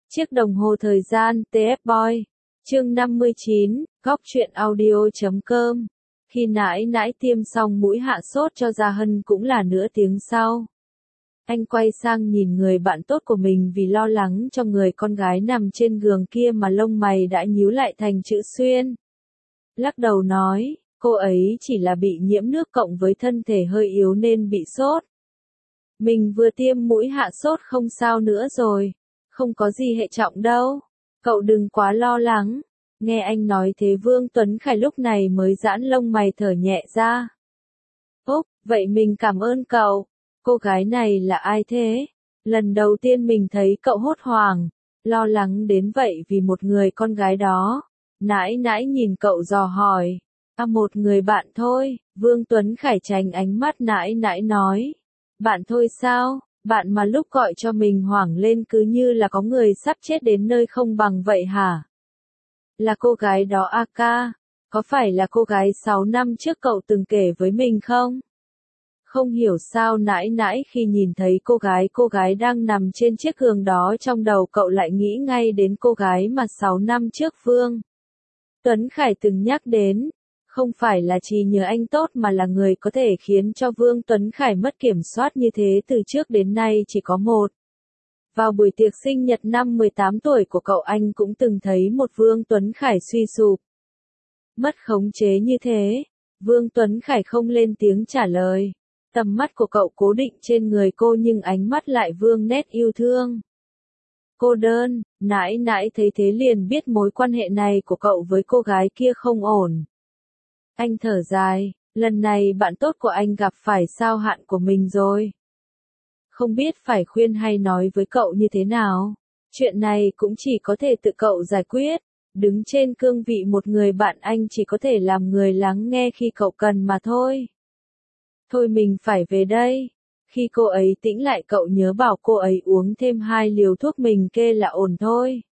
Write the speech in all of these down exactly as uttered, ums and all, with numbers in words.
Chiếc đồng hồ thời gian, tê ép Boy. Chương năm mươi chín, góc truyện audio.com. Khi nãi nãi tiêm xong mũi hạ sốt cho Gia Hân cũng là nửa tiếng sau. Anh quay sang nhìn người bạn tốt của mình vì lo lắng cho người con gái nằm trên giường kia mà lông mày đã nhíu lại thành chữ xuyên. Lắc đầu nói, cô ấy chỉ là bị nhiễm nước cộng với thân thể hơi yếu nên bị sốt. Mình vừa tiêm mũi hạ sốt không sao nữa rồi. Không có gì hệ trọng đâu. Cậu đừng quá lo lắng. Nghe anh nói thế Vương Tuấn Khải lúc này mới giãn lông mày thở nhẹ ra. Úc, vậy mình cảm ơn cậu. Cô gái này là ai thế? Lần đầu tiên mình thấy cậu hốt hoảng, lo lắng đến vậy vì một người con gái đó. Nãi nãi nhìn cậu dò hỏi. À, một người bạn thôi, Vương Tuấn Khải tránh ánh mắt nãi nãi nói. Bạn thôi sao? Bạn mà lúc gọi cho mình hoảng lên cứ như là có người sắp chết đến nơi không bằng vậy hả? Là cô gái đó a ca, có phải là cô gái sáu năm trước cậu từng kể với mình không? Không hiểu sao nãi nãi khi nhìn thấy cô gái cô gái đang nằm trên chiếc giường đó trong đầu cậu lại nghĩ ngay đến cô gái mà sáu năm trước Vương Tuấn Khải từng nhắc đến. Không phải là chỉ nhờ anh tốt mà là người có thể khiến cho Vương Tuấn Khải mất kiểm soát như thế từ trước đến nay chỉ có một. Vào buổi tiệc sinh nhật năm mười tám tuổi của cậu anh cũng từng thấy một Vương Tuấn Khải suy sụp. Mất khống chế như thế, Vương Tuấn Khải không lên tiếng trả lời. Tầm mắt của cậu cố định trên người cô nhưng ánh mắt lại vương nét yêu thương. Cô đơn, nãi nãi thấy thế liền biết mối quan hệ này của cậu với cô gái kia không ổn. Anh thở dài, lần này bạn tốt của anh gặp phải sao hạn của mình rồi. Không biết phải khuyên hay nói với cậu như thế nào. Chuyện này cũng chỉ có thể tự cậu giải quyết. Đứng trên cương vị một người bạn anh chỉ có thể làm người lắng nghe khi cậu cần mà thôi. Thôi mình phải về đây. Khi cô ấy tĩnh lại cậu nhớ bảo cô ấy uống thêm hai liều thuốc mình kê là ổn thôi.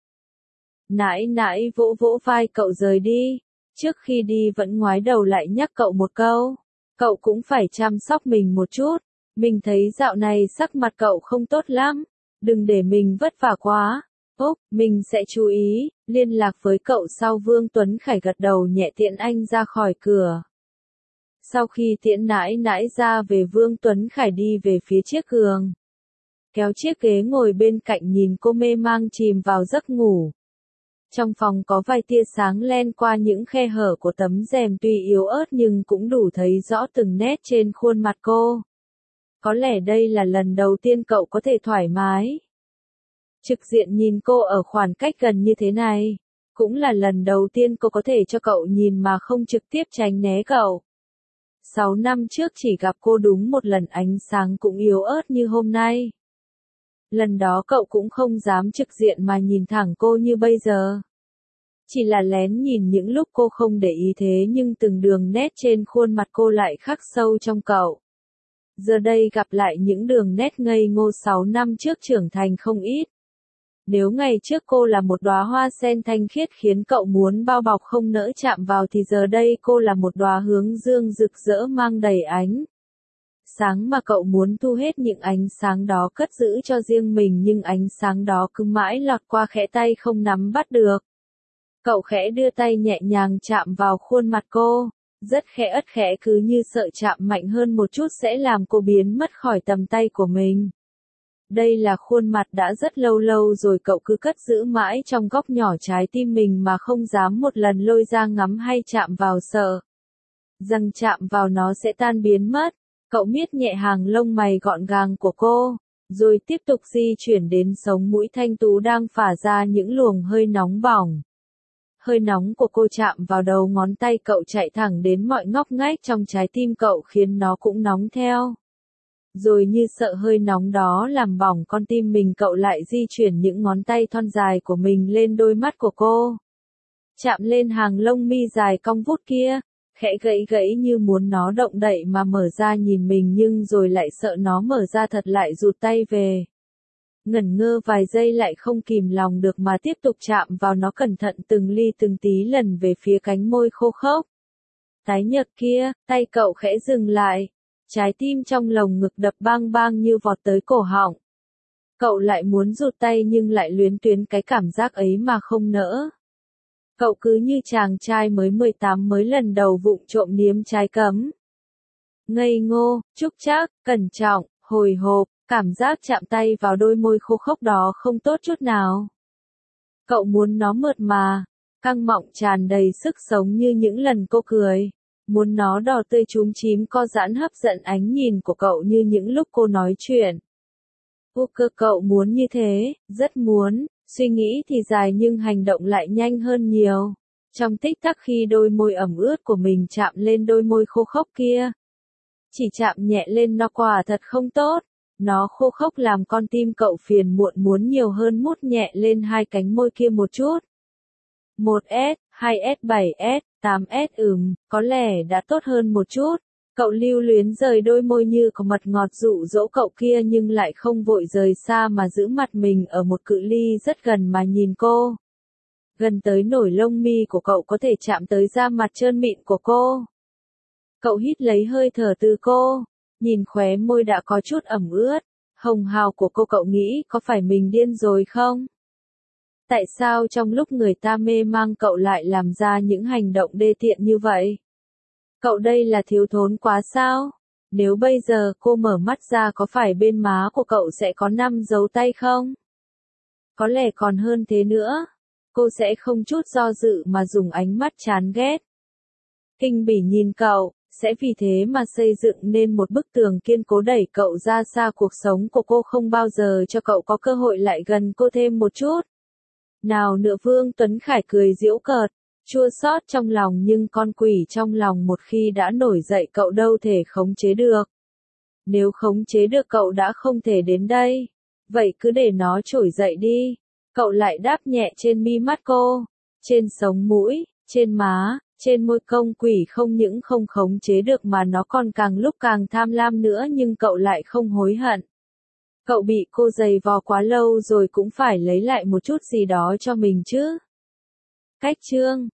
Nãi nãi vỗ vỗ vai cậu rời đi. Trước khi đi vẫn ngoái đầu lại nhắc cậu một câu. Cậu cũng phải chăm sóc mình một chút. Mình thấy dạo này sắc mặt cậu không tốt lắm. Đừng để mình vất vả quá. Úc, mình sẽ chú ý, liên lạc với cậu sau. Vương Tuấn Khải gật đầu nhẹ tiễn anh ra khỏi cửa. Sau khi tiễn nãi nãi ra về Vương Tuấn Khải đi về phía chiếc giường. Kéo chiếc ghế ngồi bên cạnh nhìn cô mê mang chìm vào giấc ngủ. Trong phòng có vài tia sáng len qua những khe hở của tấm rèm tuy yếu ớt nhưng cũng đủ thấy rõ từng nét trên khuôn mặt cô. Có lẽ đây là lần đầu tiên cậu có thể thoải mái trực diện nhìn cô ở khoảng cách gần như thế này. Cũng là lần đầu tiên cô có thể cho cậu nhìn mà không trực tiếp tránh né cậu. Sáu năm trước chỉ gặp cô đúng một lần ánh sáng cũng yếu ớt như hôm nay. Lần đó cậu cũng không dám trực diện mà nhìn thẳng cô như bây giờ. Chỉ là lén nhìn những lúc cô không để ý thế nhưng từng đường nét trên khuôn mặt cô lại khắc sâu trong cậu. Giờ đây gặp lại những đường nét ngây ngô sáu năm trước trưởng thành không ít. Nếu ngày trước cô là một đóa hoa sen thanh khiết khiến cậu muốn bao bọc không nỡ chạm vào thì giờ đây cô là một đóa hướng dương rực rỡ mang đầy ánh sáng mà cậu muốn thu hết những ánh sáng đó cất giữ cho riêng mình nhưng ánh sáng đó cứ mãi lọt qua khẽ tay không nắm bắt được. Cậu khẽ đưa tay nhẹ nhàng chạm vào khuôn mặt cô, rất khẽ ất khẽ cứ như sợ chạm mạnh hơn một chút sẽ làm cô biến mất khỏi tầm tay của mình. Đây là khuôn mặt đã rất lâu lâu rồi cậu cứ cất giữ mãi trong góc nhỏ trái tim mình mà không dám một lần lôi ra ngắm hay chạm vào sợ rằng chạm vào nó sẽ tan biến mất. Cậu miết nhẹ hàng lông mày gọn gàng của cô, rồi tiếp tục di chuyển đến sống mũi thanh tú đang phả ra những luồng hơi nóng bỏng. Hơi nóng của cô chạm vào đầu ngón tay cậu chạy thẳng đến mọi ngóc ngách trong trái tim cậu khiến nó cũng nóng theo. Rồi như sợ hơi nóng đó làm bỏng con tim mình cậu lại di chuyển những ngón tay thon dài của mình lên đôi mắt của cô. Chạm lên hàng lông mi dài cong vút kia, khẽ gãy gãy như muốn nó động đậy mà mở ra nhìn mình nhưng rồi lại sợ nó mở ra thật lại rụt tay về. Ngẩn ngơ vài giây lại không kìm lòng được mà tiếp tục chạm vào nó cẩn thận từng ly từng tí lần về phía cánh môi khô khốc. Tái nhợt kia, tay cậu khẽ dừng lại. Trái tim trong lồng ngực đập bang bang như vọt tới cổ họng. Cậu lại muốn rụt tay nhưng lại luyến tuyến cái cảm giác ấy mà không nỡ. Cậu cứ như chàng trai mới mười tám mới lần đầu vụng trộm niếm trái cấm. Ngây ngô, trúc trác, cẩn trọng, hồi hộp, cảm giác chạm tay vào đôi môi khô khốc đó không tốt chút nào. Cậu muốn nó mượt mà, căng mọng tràn đầy sức sống như những lần cô cười. Muốn nó đỏ tươi chúm chím co giãn hấp dẫn ánh nhìn của cậu như những lúc cô nói chuyện. Vô cơ cậu muốn như thế, rất muốn, suy nghĩ thì dài nhưng hành động lại nhanh hơn nhiều. Trong tích tắc khi đôi môi ẩm ướt của mình chạm lên đôi môi khô khốc kia. Chỉ chạm nhẹ lên nó quả thật không tốt. Nó khô khốc làm con tim cậu phiền muộn muốn nhiều hơn mút nhẹ lên hai cánh môi kia một chút. một S, hai S, bảy S, tám S ừm, có lẽ đã tốt hơn một chút. Cậu lưu luyến rời đôi môi như có mật ngọt dụ dỗ cậu kia nhưng lại không vội rời xa mà giữ mặt mình ở một cự ly rất gần mà nhìn cô. Gần tới nổi lông mi của cậu có thể chạm tới da mặt trơn mịn của cô. Cậu hít lấy hơi thở từ cô, nhìn khóe môi đã có chút ẩm ướt, hồng hào của cô cậu nghĩ có phải mình điên rồi không? Tại sao trong lúc người ta mê mang cậu lại làm ra những hành động đê tiện như vậy? Cậu đây là thiếu thốn quá sao? Nếu bây giờ cô mở mắt ra có phải bên má của cậu sẽ có năm dấu tay không? Có lẽ còn hơn thế nữa. Cô sẽ không chút do dự mà dùng ánh mắt chán ghét. Kinh bỉ nhìn cậu, sẽ vì thế mà xây dựng nên một bức tường kiên cố đẩy cậu ra xa cuộc sống của cô không bao giờ cho cậu có cơ hội lại gần cô thêm một chút. Nào nữa Vương Tuấn Khải cười giễu cợt, chua xót trong lòng nhưng con quỷ trong lòng một khi đã nổi dậy cậu đâu thể khống chế được. Nếu khống chế được cậu đã không thể đến đây, vậy cứ để nó trỗi dậy đi. Cậu lại đáp nhẹ trên mi mắt cô, trên sống mũi, trên má, trên môi công quỷ không những không khống chế được mà nó còn càng lúc càng tham lam nữa nhưng cậu lại không hối hận. Cậu bị cô giày vò quá lâu rồi cũng phải lấy lại một chút gì đó cho mình chứ. Cách chương